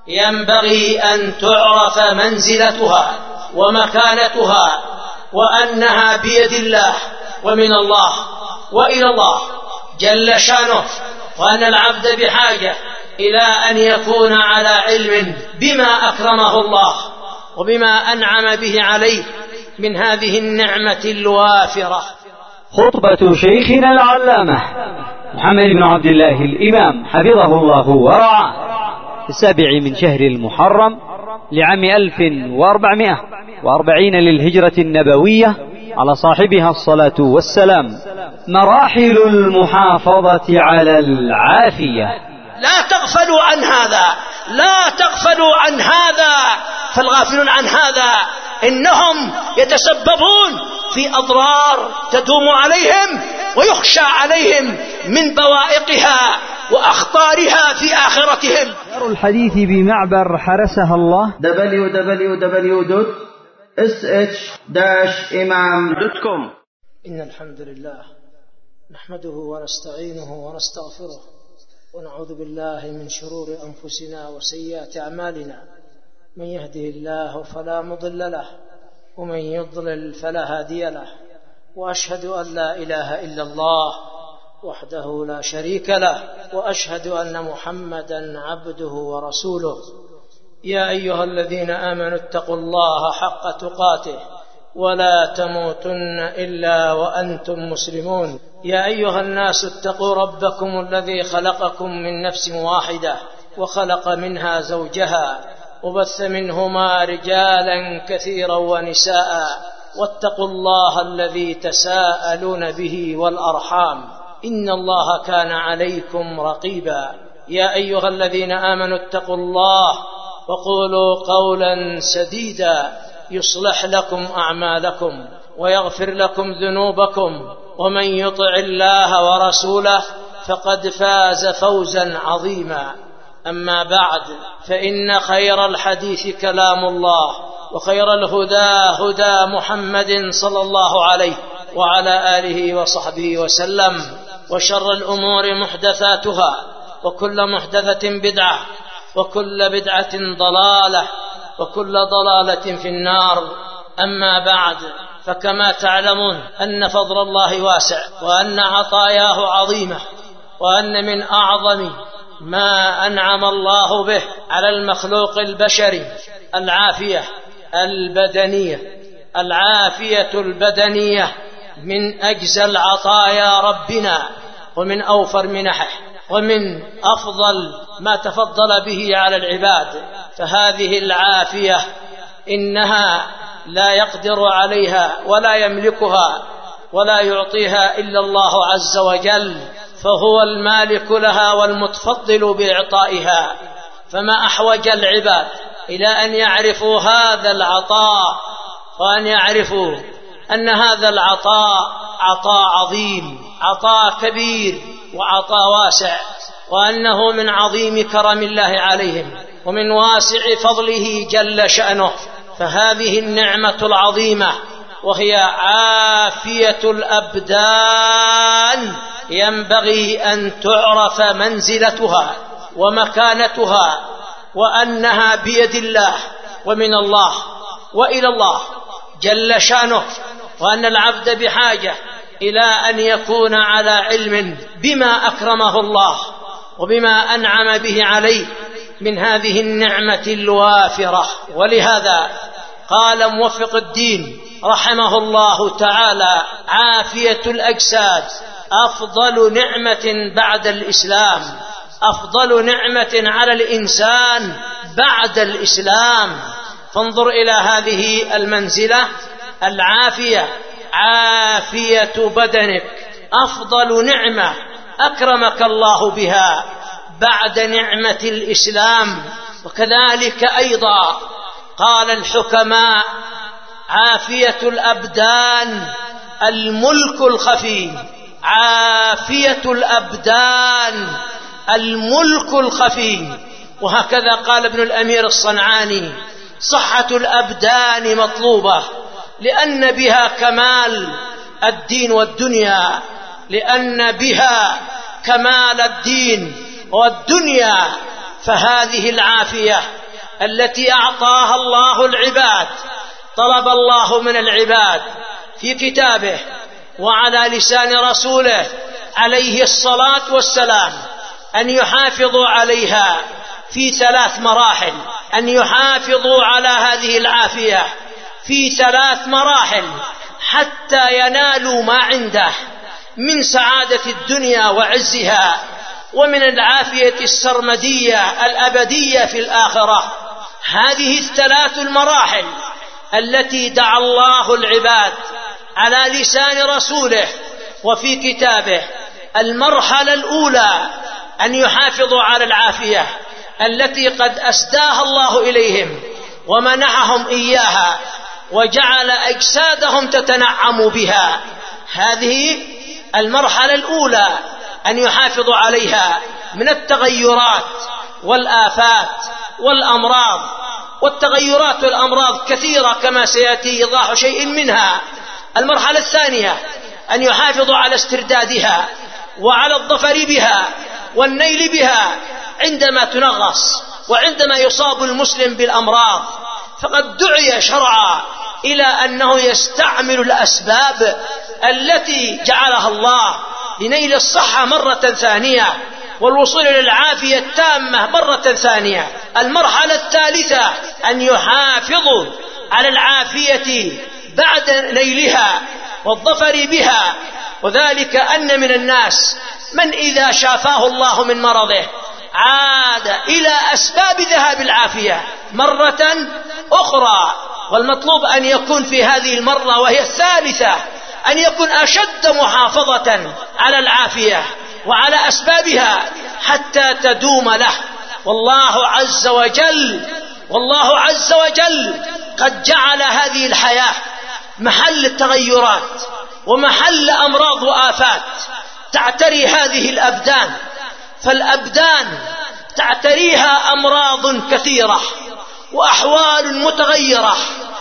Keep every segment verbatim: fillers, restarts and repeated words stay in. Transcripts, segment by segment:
ينبغي أن تعرف منزلتها ومكانتها، وأنها بيد الله ومن الله وإلى الله جل شأنه، وأن العبد بحاجة إلى أن يكون على علم بما أكرمه الله وبما أنعم به عليه من هذه النعمة الوافرة. خطبة شيخنا العلامة محمد بن عبد الله الإمام حفظه الله ورعاه السابع من شهر المحرم لعام ألف وأربعمائة وأربعين للهجرة النبوية على صاحبها الصلاة والسلام. مراحل المحافظة على العافية. لا تغفلوا عن هذا، لا تغفلوا عن هذا، فالغافلون عن هذا إنهم يتسببون في أضرار تدوم عليهم ويخشى عليهم من بوائقها وأخطارها في آخرتهم. دار الحديث بمعبر حرسها الله دبليو دبليو دبليو دوت إس إتش داش إمام دوت كوم. إن الحمد لله نحمده ونستعينه ونستغفره ونعوذ بالله من شرور أنفسنا وسيئات أعمالنا، من يهده الله فلا مضل له ومن يضلل فلا هادي له، وأشهد أن لا إله إلا الله وحده لا شريك له، وأشهد أن محمدا عبده ورسوله. يا أيها الذين آمنوا اتقوا الله حق تقاته ولا تموتن إلا وأنتم مسلمون. يا أيها الناس اتقوا ربكم الذي خلقكم من نفس واحدة وخلق منها زوجها وبث منهما رجالا كثيرا ونساء، واتقوا الله الذي تساءلون به والأرحام إن الله كان عليكم رقيبا. يا أيها الذين آمنوا اتقوا الله وقولوا قولا سديدا يصلح لكم أعمالكم ويغفر لكم ذنوبكم، ومن يطع الله ورسوله فقد فاز فوزا عظيما. أما بعد، فإن خير الحديث كلام الله، وخير الهدى هدى محمد صلى الله عليه وعلى آله وصحبه وسلم، وشر الأمور محدثاتها، وكل محدثة بدعة، وكل بدعة ضلالة، وكل ضلالة في النار. أما بعد، فكما تعلمون أن فضل الله واسع، وأن عطاياه عظيمة، وأن من أعظم ما أنعم الله به على المخلوق البشري العافية البدنية. العافية البدنية من أجزل العطايا ربنا، ومن أوفر منحه، ومن أفضل ما تفضل به على العباد. فهذه العافية إنها لا يقدر عليها ولا يملكها ولا يعطيها إلا الله عز وجل، فهو المالك لها والمتفضل بإعطائها. فما أحوج العباد إلى أن يعرفوا هذا العطاء، وأن يعرفوا أن هذا العطاء عطاء عظيم، عطاء كبير، وعطاء واسع، وأنه من عظيم كرم الله عليهم ومن واسع فضله جل شأنه. فهذه النعمة العظيمة وهي عافية الأبدان ينبغي أن تعرف منزلتها ومكانتها، وأنها بيد الله ومن الله وإلى الله جل شأنه، وأن العبد بحاجة إلى أن يكون على علم بما أكرمه الله وبما أنعم به عليه من هذه النعمة الوافرة. ولهذا قال موفق الدين رحمه الله تعالى: عافية الأجساد أفضل نعمة بعد الإسلام، أفضل نعمة على الإنسان بعد الإسلام. فانظر إلى هذه المنزلة العافية، عافية بدنك أفضل نعمة أكرمك الله بها بعد نعمة الإسلام. وكذلك أيضا قال الحكماء: عافية الأبدان الملك الخفي، عافية الأبدان الملك الخفي. وهكذا قال ابن الأمير الصنعاني: صحة الأبدان مطلوبة لأن بها كمال الدين والدنيا، لأن بها كمال الدين والدنيا. فهذه العافية التي أعطاها الله العباد طلب الله من العباد في كتابه وعلى لسان رسوله عليه الصلاة والسلام أن يحافظوا عليها في ثلاث مراحل، أن يحافظوا على هذه العافية في ثلاث مراحل حتى ينالوا ما عنده من سعادة الدنيا وعزها، ومن العافية السرمدية الأبدية في الآخرة. هذه الثلاث المراحل التي دعا الله العباد على لسان رسوله وفي كتابه. المرحلة الأولى أن يحافظوا على العافية التي قد أسداها الله إليهم ومنحهم إياها وجعل أجسادهم تتنعم بها. هذه المرحلة الأولى أن يحافظوا عليها من التغيرات والآفات والأمراض. والتغيرات والأمراض كثيرة كما سيأتي إيضاح شيء منها. المرحلة الثانية أن يحافظوا على استردادها وعلى الظفر بها والنيل بها عندما تنغص وعندما يصاب المسلم بالأمراض. فقد دعي شرعا إلى أنه يستعمل الأسباب التي جعلها الله لنيل الصحة مرة ثانية والوصول إلى العافية التامة مرة ثانية. المرحلة الثالثة أن يحافظوا على العافية بعد نيلها والظفر بها، وذلك أن من الناس من إذا شافاه الله من مرضه عاد إلى أسباب ذهاب العافية مرة أخرى. والمطلوب أن يكون في هذه المرة وهي الثالثة أن يكون أشد محافظة على العافية وعلى أسبابها حتى تدوم له. والله عز وجل والله عز وجل قد جعل هذه الحياة محل التغيرات ومحل أمراض وآفات تعتري هذه الأبدان. فالأبدان تعتريها أمراض كثيرة وأحوال متغيرة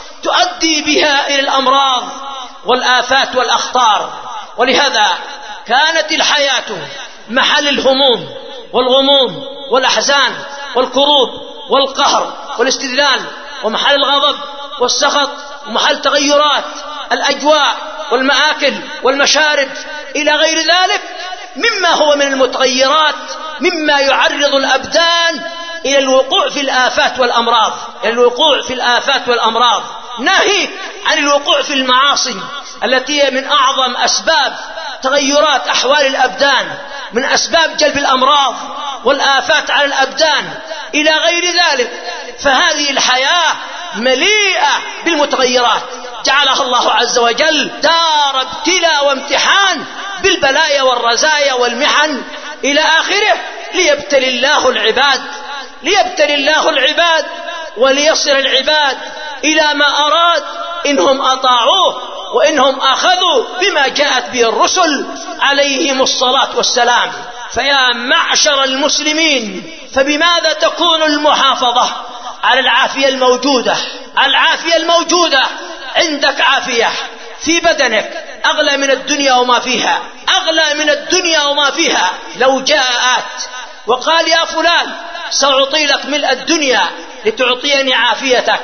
تؤدي بها إلى الأمراض والآفات والأخطار. ولهذا كانت الحياة محل الهموم والغموم والأحزان والكروب والقهر والاستذلال، ومحل الغضب والسخط، ومحل تغيرات الأجواء والمآكل والمشارب إلى غير ذلك مما هو من المتغيرات مما يعرض الأبدان إلى الوقوع في الآفات والأمراض إلى الوقوع في الآفات والأمراض ناهيك عن الوقوع في المعاصي التي هي من أعظم أسباب تغيرات أحوال الأبدان، من أسباب جلب الأمراض والآفات على الأبدان إلى غير ذلك. فهذه الحياة مليئة بالمتغيرات جعلها الله عز وجل دار ابتلاء وامتحان بالبلايا والرزايا والمحن إلى آخره، ليبتلي الله العباد ليبتلي الله العباد وليصل العباد إلى ما أراد إنهم أطاعوه وإنهم أخذوا بما جاءت به الرسل عليهم الصلاة والسلام. فيا معشر المسلمين، فبماذا تكون المحافظة على العافية الموجودة؟ العافية الموجودة عندك عافية في بدنك أغلى من الدنيا وما فيها، أغلى من الدنيا وما فيها. لو جاء آت وقال يا فلان سأعطي لك ملء الدنيا لتعطيني عافيتك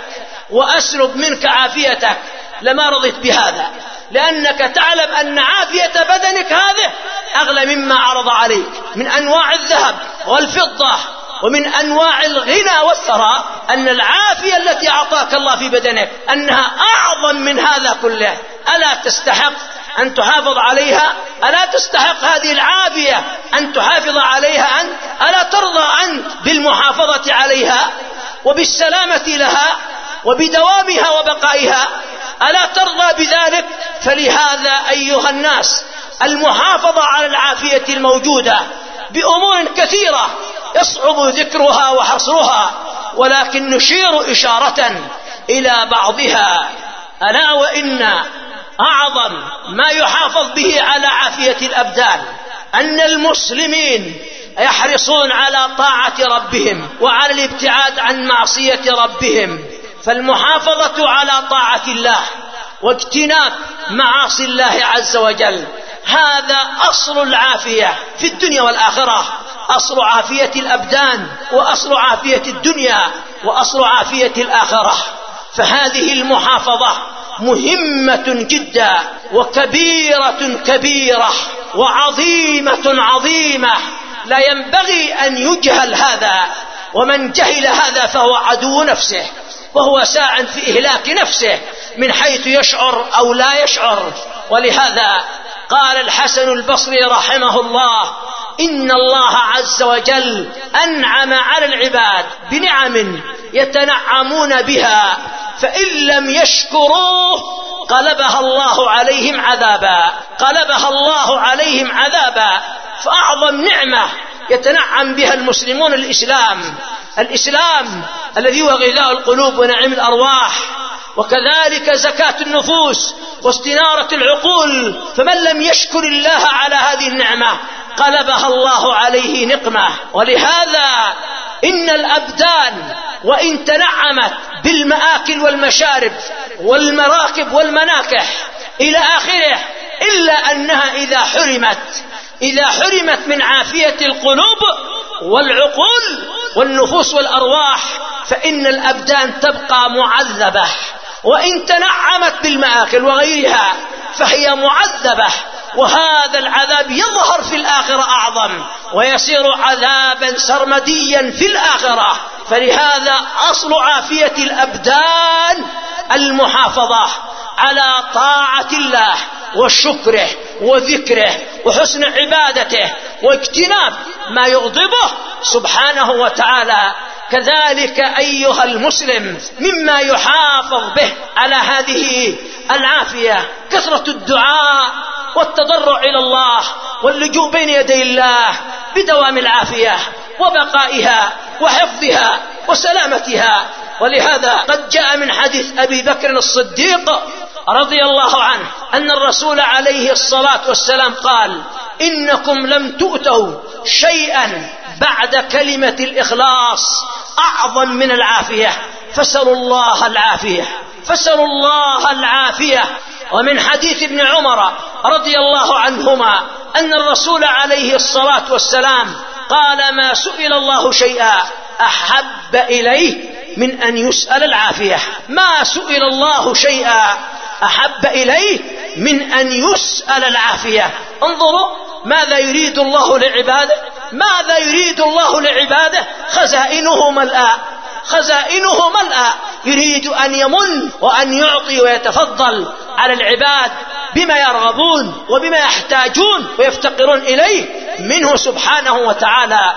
وأسلب منك عافيتك لما رضيت بهذا، لأنك تعلم أن عافية بدنك هذه أغلى مما عرض عليك من أنواع الذهب والفضة ومن أنواع الغنى والثراء. أن العافية التي أعطاك الله في بدنك أنها أعظم من هذا كله. ألا تستحق أن تحافظ عليها؟ ألا تستحق هذه العافية أن تحافظ عليها أنت؟ ألا ترضى أنت بالمحافظة عليها وبالسلامة لها وبدوامها وبقائها؟ ألا ترضى بذلك؟ فلهذا أيها الناس المحافظة على العافية الموجودة بأمور كثيرة يصعب ذكرها وحصرها، ولكن نشير إشارة إلى بعضها. ألا وإن أعظم ما يحافظ به على عافية الأبدان أن المسلمين يحرصون على طاعة ربهم وعلى الابتعاد عن معصية ربهم. فالمحافظة على طاعة الله واجتناب معاصي الله عز وجل هذا أصل العافية في الدنيا والآخرة. أصل عافية الأبدان وأصل عافية الدنيا وأصل عافية الآخرة. فهذه المحافظة مهمة جدا وكبيرة كبيرة وعظيمة عظيمة، لا ينبغي أن يجهل هذا، ومن جهل هذا فهو عدو نفسه، وهو ساع في إهلاك نفسه من حيث يشعر أو لا يشعر. ولهذا قال الحسن البصري رحمه الله: إن الله عز وجل أنعم على العباد بنعم يتنعمون بها، فإن لم يشكروه قلبها الله عليهم عذابا قلبها الله عليهم عذابا فأعظم نعمة يتنعم بها المسلمون الإسلام الإسلام الذي هو غذاء القلوب ونعيم الأرواح، وكذلك زكاة النفوس واستنارة العقول. فمن لم يشكر الله على هذه النعمة قلبها الله عليه نقمة. ولهذا إن الأبدان وإن تنعمت بالمآكل والمشارب والمراكب والمناكح إلى آخره، إلا أنها إذا حرمت إذا حرمت من عافية القلوب والعقول والنفوس والأرواح فإن الأبدان تبقى معذبة، وإن تنعمت بالمآكل وغيرها فهي معذبة، وهذا العذاب يظهر في الآخرة أعظم ويصير عذابا سرمديا في الآخرة. فلهذا أصل عافية الأبدان المحافظة على طاعة الله وشكره وذكره وحسن عبادته واجتناب ما يغضبه سبحانه وتعالى. كذلك أيها المسلم مما يحافظ به على هذه العافية كثرة الدعاء والتضرع إلى الله واللجوء بين يدي الله بدوام العافية وبقائها وحفظها وسلامتها. ولهذا قد جاء من حديث أبي بكر الصديق رضي الله عنه أن الرسول عليه الصلاة والسلام قال: إنكم لم تؤتوا شيئا بعد كلمة الإخلاص أعظم من العافية، فسألوا الله العافية فسألوا الله العافية. ومن حديث ابن عمر رضي الله عنهما أن الرسول عليه الصلاة والسلام قال: ما سئل الله شيئا أحب إليه من أن يسأل العافية ما سئل الله شيئا أحب إليه من أن يسأل العافية. انظروا ماذا يريد الله لعباده ماذا يريد الله لعباده خزائنه ملأى خزائنه ملأى يريد أن يمن وأن يعطي ويتفضل على العباد بما يرغبون وبما يحتاجون ويفتقرون إليه منه سبحانه وتعالى.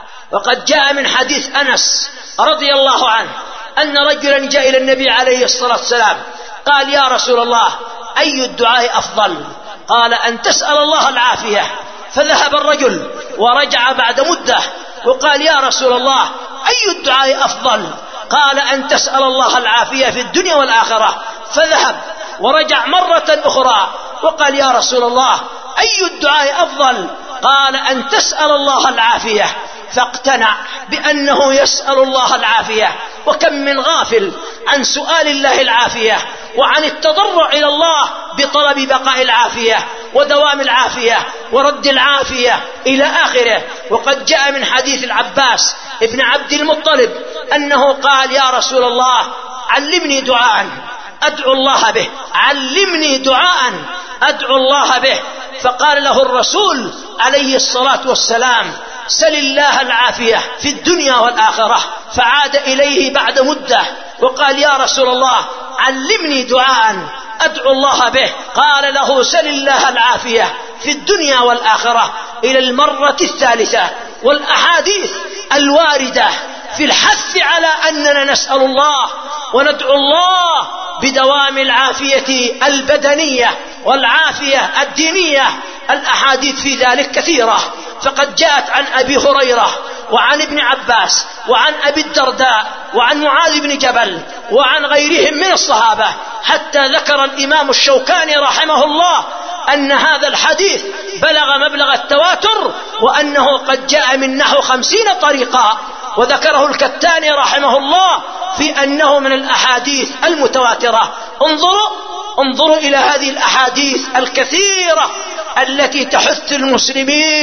وقد جاء من حديث أنس رضي الله عنه أن رجلا جاء إلى النبي عليه الصلاة والسلام قال: يا رسول الله أي الدعاء أفضل؟ قال: أن تسأل الله العافية. فذهب الرجل ورجع بعد مدة وقال: يا رسول الله أي الدعاء أفضل؟ قال: أن تسأل الله العافية في الدنيا والآخرة. فذهب ورجع مرة أخرى وقال: يا رسول الله أي الدعاء أفضل؟ قال: أن تسأل الله العافية. فاقتنع بأنه يسأل الله العافية. وكم من غافل عن سؤال الله العافية وعن التضرع إلى الله بطلب بقاء العافية ودوام العافية ورد العافية إلى آخره. وقد جاء من حديث العباس ابن عبد المطلب أنه قال: يا رسول الله علمني دعاء أدعو الله به علمني دعاء أدعو الله به. فقال له الرسول عليه الصلاة والسلام: سل الله العافية في الدنيا والآخرة. فعاد إليه بعد مدة وقال: يا رسول الله علمني دعاء أدعو الله به. قال له: سل الله العافية في الدنيا والآخرة إلى المرة الثالثة. والأحاديث الواردة في الحث على أننا نسأل الله وندعو الله بدوام العافية البدنية والعافية الدينية الأحاديث في ذلك كثيرة. فقد جاءت عن أبي هريرة وعن ابن عباس وعن أبي الدرداء وعن معاذ بن جبل وعن غيرهم من الصحابة، حتى ذكر الإمام الشوكاني رحمه الله أن هذا الحديث بلغ مبلغ التواتر وأنه قد جاء من نحو خمسين طريقا. وذكره الكتاني رحمه الله في أنه من الأحاديث المتواترة. انظروا انظروا إلى هذه الأحاديث الكثيرة التي تحث المسلمين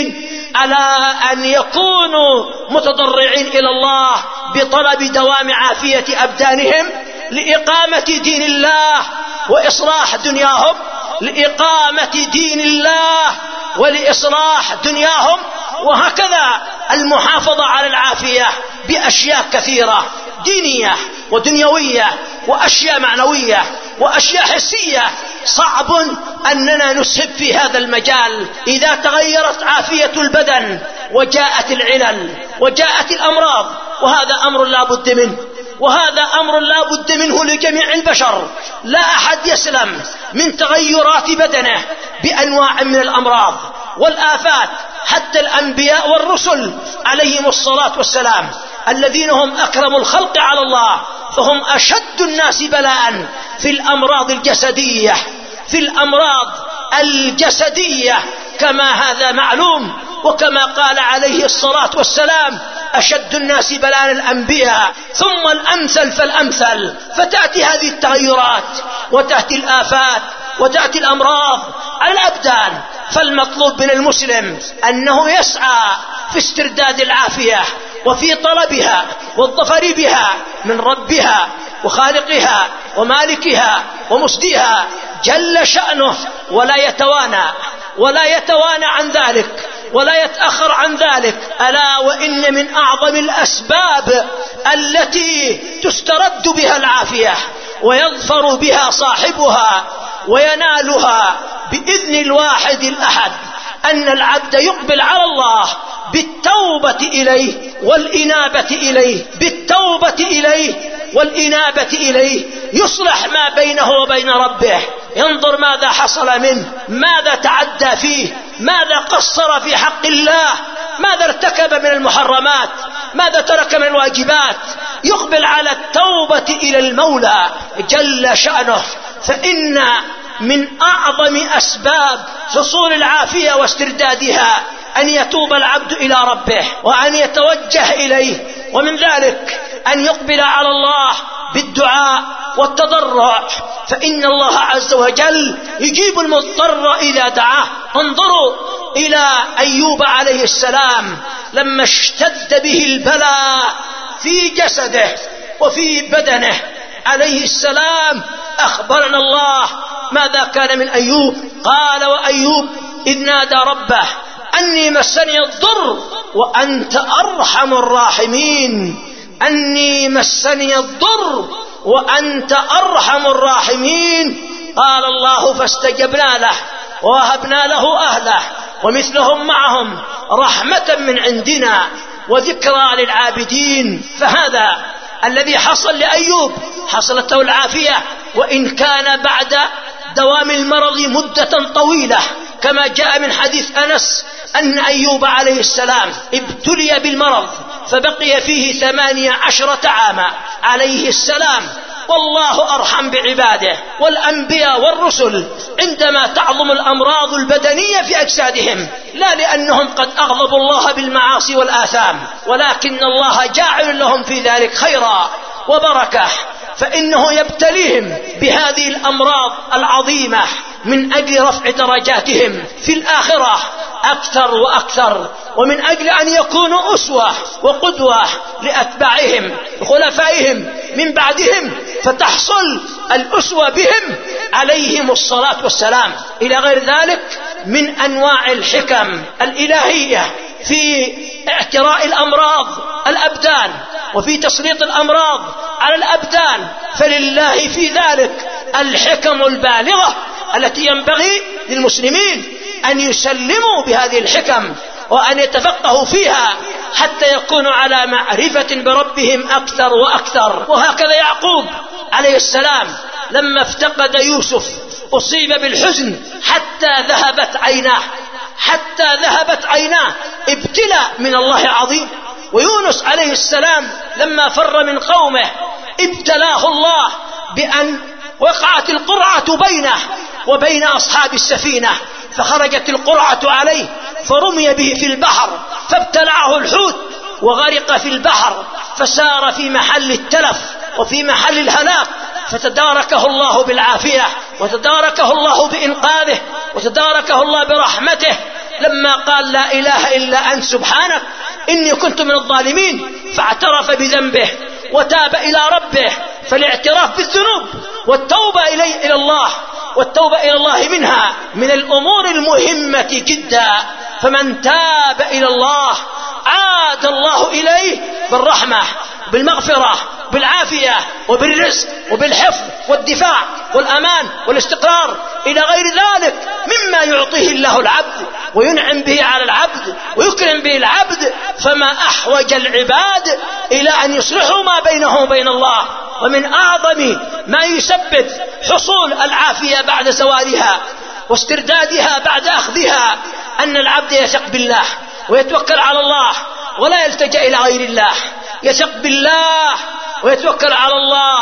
على أن يكونوا متضرعين إلى الله بطلب دوام عافية أبدانهم لإقامة دين الله وإصلاح دنياهم، لإقامة دين الله ولإصلاح دنياهم. وهكذا المحافظة على العافية بأشياء كثيرة دينية ودنيوية وأشياء معنوية وأشياء حسية. صعب أننا نسهب في هذا المجال. إذا تغيرت عافية البدن وجاءت العلل وجاءت الأمراض، وهذا أمر لا بد منه، وهذا أمر لا بد منه لجميع البشر. لا أحد يسلم من تغيرات بدنه بأنواع من الأمراض والآفات. حتى الأنبياء والرسل عليهم الصلاة والسلام الذين هم أكرم الخلق على الله، فهم أشد الناس بلاء في الأمراض الجسدية في الأمراض الجسدية كما هذا معلوم. وكما قال عليه الصلاة والسلام: أشد الناس بلاء الأنبياء ثم الأمثل فالأمثل. فتأتي هذه التغيرات وتأتي الآفات وتأتي الأمراض على الأبدان. فالمطلوب من المسلم أنه يسعى في استرداد العافية وفي طلبها والظفر بها من ربها وخالقها ومالكها ومسديها جل شأنه، ولا يتوانى ولا يتوانى عن ذلك ولا يتأخر عن ذلك. ألا وإن من أعظم الأسباب التي تسترد بها العافية ويظفر بها صاحبها وينالها بإذن الواحد الأحد أن العبد يقبل على الله بالتوبة إليه والإنابة إليه بالتوبة إليه والإنابة إليه. يصلح ما بينه وبين ربه، ينظر ماذا حصل منه، ماذا تعدى فيه، ماذا قصر في حق الله، ماذا ارتكب من المحرمات، ماذا ترك من الواجبات. يقبل على التوبة إلى المولى جل شأنه. فإن من أعظم أسباب حصول العافية واستردادها أن يتوب العبد إلى ربه وأن يتوجه إليه، ومن ذلك أن يقبل على الله بالدعاء والتضرع، فإن الله عز وجل يجيب المضطر إذا دعاه. انظروا إلى أيوب عليه السلام لما اشتد به البلاء في جسده وفي بدنه عليه السلام، أخبرنا الله ماذا كان من أيوب. قال: وأيوب إذ نادى ربه أني مسني الضر وأنت أرحم الراحمين. أني مسني الضر وأنت أرحم الراحمين. قال الله: فاستجبنا له ووهبنا له أهله ومثلهم معهم رحمة من عندنا وذكرى للعابدين. فهذا الذي حصل لأيوب، حصلت له العافية، وإن كان بعد دوام المرض مدة طويلة، كما جاء من حديث أنس أن أيوب عليه السلام ابتلي بالمرض فبقي فيه ثمانية عشرة عاما عليه السلام. والله أرحم بعباده. والأنبياء والرسل عندما تعظم الأمراض البدنية في أجسادهم، لا لأنهم قد أغضبوا الله بالمعاصي والآثام، ولكن الله جاعل لهم في ذلك خيرا وبركة، فإنه يبتليهم بهذه الأمراض العظيمة من أجل رفع درجاتهم في الآخرة أكثر وأكثر، ومن أجل أن يكونوا أسوة وقدوة لأتباعهم وخلفائهم من بعدهم، فتحصل الأسوة بهم عليهم الصلاة والسلام. إلى غير ذلك من أنواع الحكم الإلهية في اعتراء الأمراض الأبدان وفي تسليط الأمراض على الأبدان، فلله في ذلك الحكم البالغة التي ينبغي للمسلمين أن يسلموا بهذه الحكم وأن يتفقهوا فيها حتى يكونوا على معرفة بربهم أكثر وأكثر. وهكذا يعقوب عليه السلام لما افتقد يوسف أصيب بالحزن حتى ذهبت عيناه حتى ذهبت عيناه ابتلاء من الله عظيم. ويونس عليه السلام لما فر من قومه ابتلاه الله بأن وقعت القرعة بينه وبين أصحاب السفينة، فخرجت القرعة عليه فرمي به في البحر فابتلعه الحوت وغرق في البحر، فسار في محل التلف وفي محل الهلاك، فتداركه الله بالعافية وتداركه الله بإنقاذه وتداركه الله برحمته. لما قال لا إله إلا أنت سبحانك إني كنت من الظالمين، فاعترف بذنبه وتاب إلى ربه. فالاعتراف بالذنوب والتوبة إلي إلى الله والتوبة إلى الله منها من الأمور المهمة جدا. فمن تاب إلى الله عاد الله إليه بالرحمة بالمغفرة بالعافية وبالرزق وبالحفظ والدفاع والأمان والاستقرار إلى غير ذلك مما يعطيه الله العبد وينعم به على العبد ويكرم به العبد. فما أحوج العباد إلى أن يصلحوا ما بينهم وبين الله. ومن أعظم ما يسبب حصول العافية بعد زوالها واستردادها بعد أخذها أن العبد يثق بالله ويتوكل على الله ولا يلتجأ إلى غير الله. يثق بالله ويتوكل على الله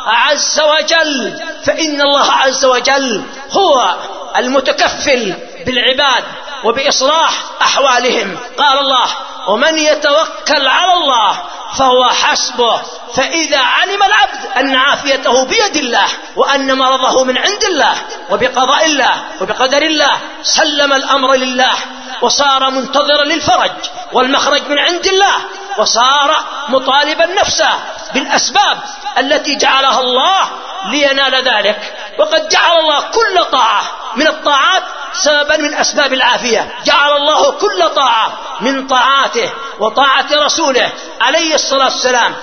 عز وجل، فإن الله عز وجل هو المتكفل بالعباد وبإصلاح أحوالهم. قال الله: ومن يتوكل على الله فهو حسبه. فإذا علم العبد أن عافيته بيد الله وأن مرضه من عند الله وبقضاء الله وبقدر الله سلم الأمر لله وصار منتظرا للفرج والمخرج من عند الله، وصار مطالبا نفسه بالأسباب التي جعلها الله لينال ذلك. وقد جعل الله كل طاعة من الطاعات سببا من أسباب العافية. جعل الله كل طاعة من طاعاته وطاعة رسوله عليه الصلاة والسلام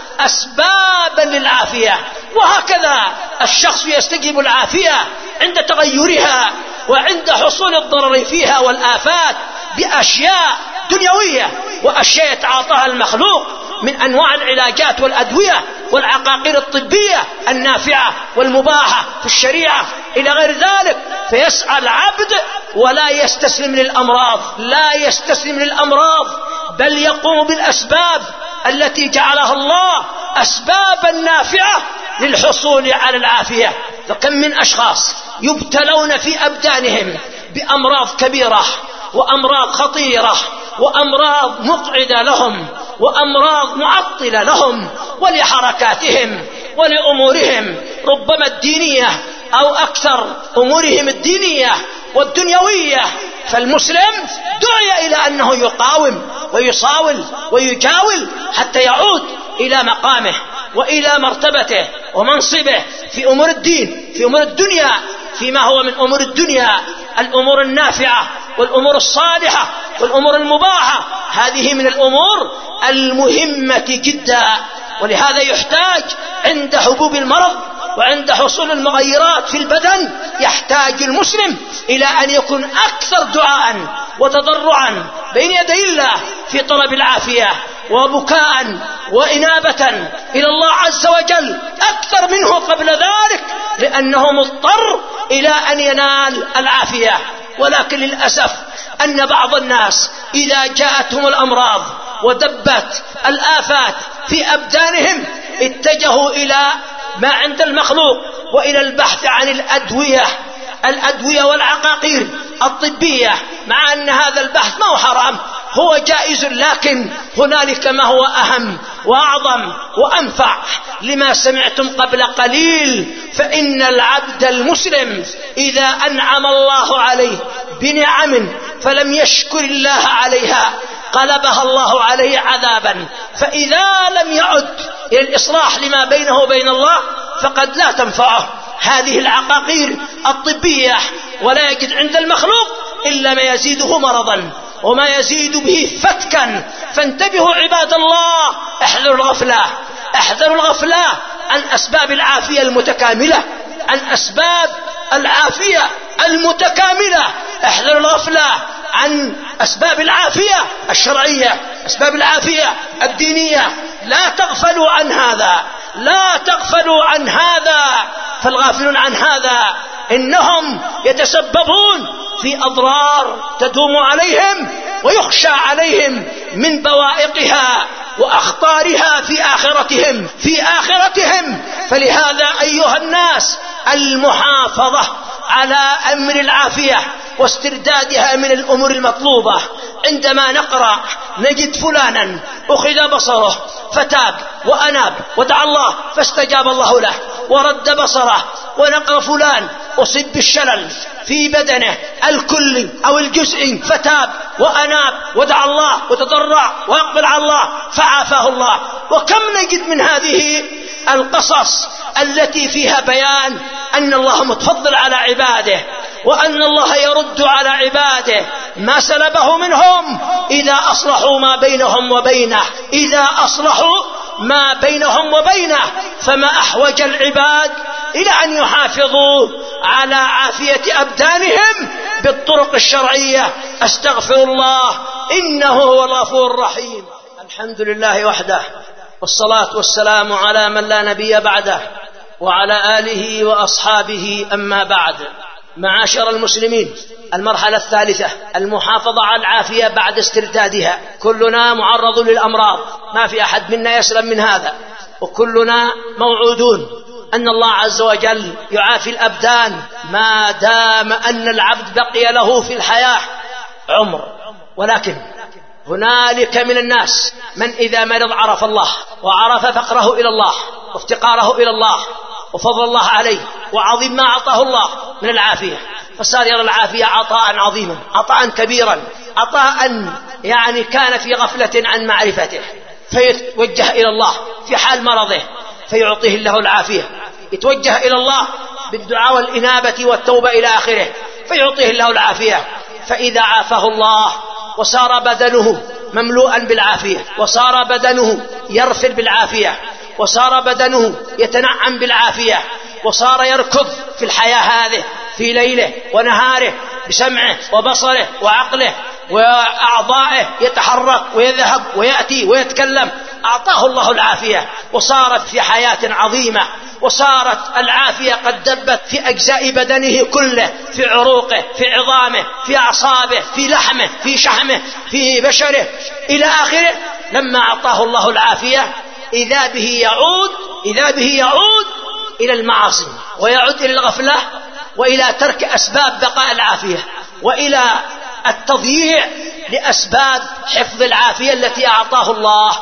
أسبابا للعافية. وهكذا الشخص يستجيب العافية عند تغيرها وعند حصول الضرر فيها والآفات بأشياء دنيوية وأشياء يتعاطاها المخلوق من أنواع العلاجات والأدوية والعقاقير الطبية النافعة والمباحة في الشريعة إلى غير ذلك. فيسعى العبد ولا يستسلم للأمراض، لا يستسلم للأمراض، بل يقوم بالأسباب التي جعلها الله أسبابا نافعة للحصول على العافية. فكم من أشخاص يبتلون في أبدانهم بأمراض كبيرة وأمراض خطيرة وأمراض مقعدة لهم وأمراض معطلة لهم ولحركاتهم ولأمورهم ربما الدينية أو أكثر أمورهم الدينية والدنيوية. فالمسلم دعي إلى أنه يقاوم ويصاول ويجاول حتى يعود إلى مقامه وإلى مرتبته ومنصبه في أمور الدين في أمور الدنيا فيما هو من أمور الدنيا، الأمور النافعة والأمور الصالحة والأمور المباحة. هذه من الأمور المهمة جدا. ولهذا يحتاج عند حبوب المرض وعند حصول المغيرات في البدن يحتاج المسلم إلى أن يكون أكثر دعاء وتضرعا بين يدي الله في طلب العافية وبكاء وإنابة إلى الله عز وجل أكثر منه قبل ذلك، لأنه مضطر إلى أن ينال العافية. ولكن للأسف أن بعض الناس إذا جاءتهم الأمراض ودبت الآفات في أبدانهم اتجهوا إلى ما عند المخلوق وإلى البحث عن الأدوية الأدوية والعقاقير الطبية، مع أن هذا البحث ما هو حرام، هو جائز، لكن هنالك ما هو أهم وأعظم وأنفع. لما سمعتم قبل قليل، فإن العبد المسلم إذا أنعم الله عليه بنعم فلم يشكر الله عليها قلبها الله عليه عذابا. فإذا لم يعد إلى الإصلاح لما بينه وبين الله فقد لا تنفعه هذه العقاقير الطبية، ولا يجد عند المخلوق إلا ما يزيده مرضا وما يزيد به فتكا. فانتبهوا عباد الله، احذروا الغفلة احذروا الغفلة عن أسباب العافية المتكاملة عن أسباب العافية المتكاملة احذروا الغفلة عن أسباب العافية الشرعية، أسباب العافية الدينية. لا تغفلوا عن هذا لا تغفلوا عن هذا فالغافلون عن هذا إنهم يتسببون في أضرار تدوم عليهم ويخشى عليهم من بوائقها وأخطارها في آخرتهم في آخرتهم. فلهذا أيها الناس المحافظة على أمر العافية واستردادها من الأمور المطلوبة. عندما نقرأ نجد فلانا أخذ بصره فتاب وأناب ودعا الله فاستجاب الله له ورد بصره، ونقرأ فلان أصيب بالشلل في بدنه الكلي أو الجزئي فتاب وأناب ودعا الله وتضرع ويقبل على الله فعافاه الله. وكم نجد من هذه القصص التي فيها بيان أن الله متفضل على عباده، وأن الله يرد على عباده ما سلبه منهم إذا أصلحوا ما بينهم وبينه، إذا أصلحوا ما بينهم وبينه. فما أحوج العباد إلى أن يحافظوا على عافية أبدانهم بالطرق الشرعية. أستغفر الله إنه هو الغفور الرحيم. الحمد لله وحده، والصلاة والسلام على من لا نبي بعده، وعلى آله وأصحابه. أما بعد، معاشر المسلمين، المرحلة الثالثة المحافظة على العافية بعد استردادها. كلنا معرض للأمراض، ما في أحد منا يسلم من هذا، وكلنا موعودون أن الله عز وجل يعافي الأبدان ما دام أن العبد بقي له في الحياة عمر. ولكن هنالك من الناس من إذا مرض عرف الله، وعرف فقره إلى الله وافتقاره إلى الله وفضل الله عليه وعظيم ما أعطاه الله من العافية، فصار يرى العافية عطاء عظيما، عطاء كبيرا، عطاء يعني كان في غفلة عن معرفته، فيتوجه إلى الله في حال مرضه فيعطيه الله العافية، يتوجه إلى الله بالدعاء والإنابة والتوبة إلى آخره فيعطيه الله العافية. فإذا عافاه الله وصار بدنه مملوءا بالعافية، وصار بدنه يرفل بالعافية، وصار بدنه يتنعم بالعافية، وصار يركض في الحياة هذه في ليله ونهاره بسمعه وبصره وعقله وأعضائه، يتحرك ويذهب ويأتي ويتكلم، أعطاه الله العافية وصارت في حياة عظيمة، وصارت العافية قد دبت في أجزاء بدنه كله، في عروقه، في عظامه، في أعصابه، في لحمه، في شحمه، في بشره إلى آخره. لما أعطاه الله العافية إذا به يعود إذا به يعود إلى المعاصي، ويعود إلى الغفلة، وإلى ترك أسباب بقاء العافية، وإلى التضييع لأسباب حفظ العافية التي أعطاه الله.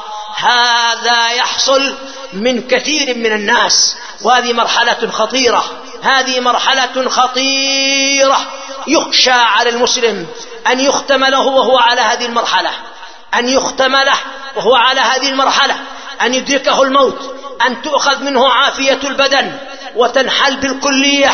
هذا يحصل من كثير من الناس، وهذه مرحلة خطيرة، هذه مرحلة خطيرة يخشى على المسلم أن يختم له وهو على هذه المرحلة، أن يختم له وهو على هذه المرحلة، أن يدركه الموت، أن تؤخذ منه عافية البدن وتنحل بالكلية،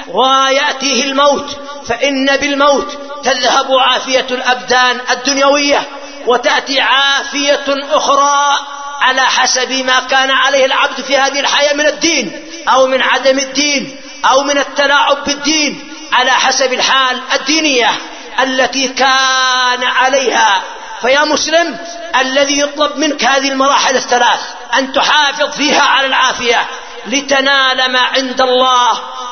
ويأتيه الموت، فإن بالموت تذهب عافية الأبدان الدنيوية وتأتي عافية أخرى على حسب ما كان عليه العبد في هذه الحياة من الدين أو من عدم الدين أو من التلاعب بالدين، على حسب الحال الدينية التي كان عليها. فيا مسلم، الذي يطلب منك هذه المراحل الثلاث أن تحافظ فيها على العافية لتنال ما عند الله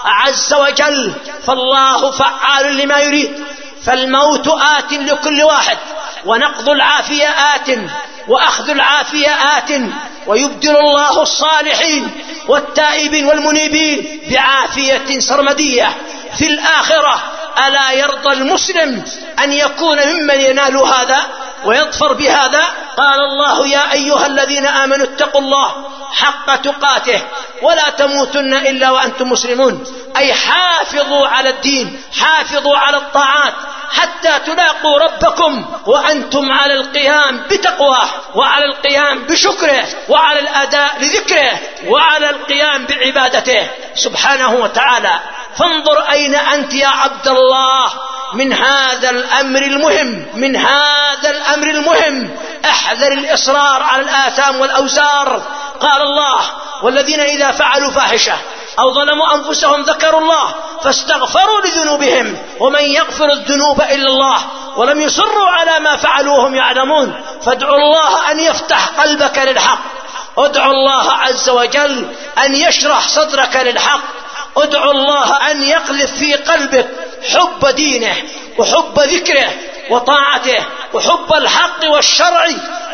عز وجل، فالله فعال لما يريد. فالموت آت لكل واحد، ونقض العافية آت، وأخذ العافية آت، ويبدل الله الصالحين والتائبين والمنيبين بعافية سرمدية في الآخرة. ألا يرضى المسلم أن يكون ممن ينال هذا ويظفر بهذا؟ قال الله: يا أيها الذين آمنوا اتقوا الله حق تقاته ولا تموتن إلا وأنتم مسلمون، أي حافظوا على الدين، حافظوا على الطاعات حتى تلاقوا ربكم وأنتم على القيام بتقواه، وعلى القيام بشكره، وعلى الأداء لذكره، وعلى القيام بعبادته سبحانه وتعالى. فانظر أين أنت يا عبد الله من هذا الأمر المهم، من هذا الأمر المهم. احذر الإصرار على الآثام والأوزار. قال الله: والذين إذا فعلوا فاحشة أو ظلموا أنفسهم ذكروا الله فاستغفروا لذنوبهم ومن يغفر الذنوب إلا الله ولم يصروا على ما فعلوا وهم يعلمون. فادعوا الله أن يفتح قلبك للحق، ادعوا الله عز وجل أن يشرح صدرك للحق، ادعوا الله أن يقذف في قلبك حب دينه وحب ذكره وطاعته وحب الحق والشرع.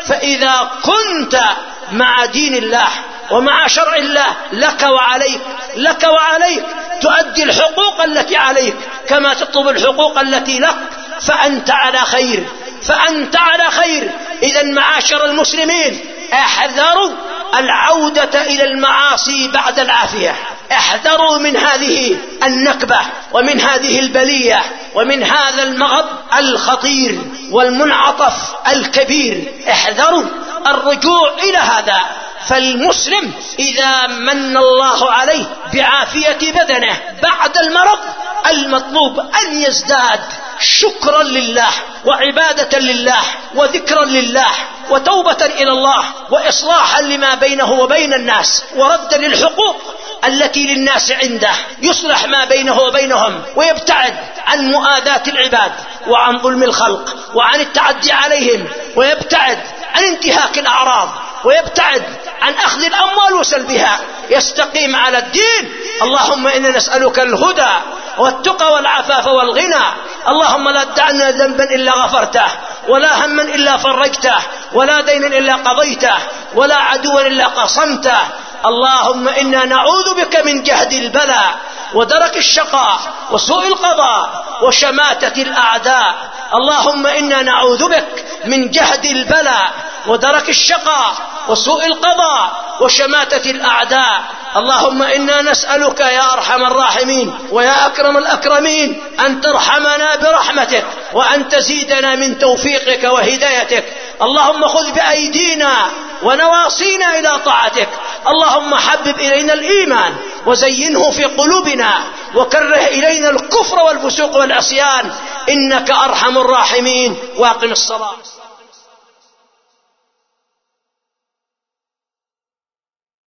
فإذا كنت مع دين الله ومع شرع الله لك وعليك لك وعليك تؤدي الحقوق التي عليك كما تطلب الحقوق التي لك، فأنت على خير، فأنت على خير. إذا معاشر المسلمين، احذروا العودة إلى المعاصي بعد العافية. احذروا من هذه النكبة ومن هذه البلية ومن هذا المغض الخطير والمنعطف الكبير. احذروا الرجوع إلى هذا. فالمسلم إذا من الله عليه بعافية بدنه بعد المرض المطلوب أن يزداد شكرا لله وعبادة لله وذكرا لله وتوبة إلى الله وإصلاحا لما بينه وبين الناس وردا للحقوق التي للناس عنده، يصلح ما بينه وبينهم ويبتعد عن مؤاذاة العباد وعن ظلم الخلق وعن التعدي عليهم ويبتعد عن انتهاك الأعراض ويبتعد عن أخذ الأموال وسلبها، يستقيم على الدين. اللهم إنا نسألك الهدى والتقى والعفاف والغنى. اللهم لا تدع لنا ذنبا إلا غفرته ولا هما إلا فرجته ولا دينا إلا قضيته ولا عدوا إلا قصمته. اللهم إنا نعوذ بك من جهد البلاء ودرك الشقاء وسوء القضاء وشماتة الأعداء. اللهم إنا نعوذ بك من جهد البلاء ودرك الشقاء وسوء القضاء وشماتة الأعداء. اللهم إنا نسألك يا أرحم الراحمين ويا أكرم الأكرمين أن ترحمنا برحمتك وأن تزيدنا من توفيقك وهدايتك. اللهم خذ بأيدينا ونواصينا إلى طاعتك. اللهم حبب إلينا الإيمان وزينه في قلوبنا وكره إلينا الكفر والفسوق والعصيان إنك أرحم الراحمين. واقم الصلاة.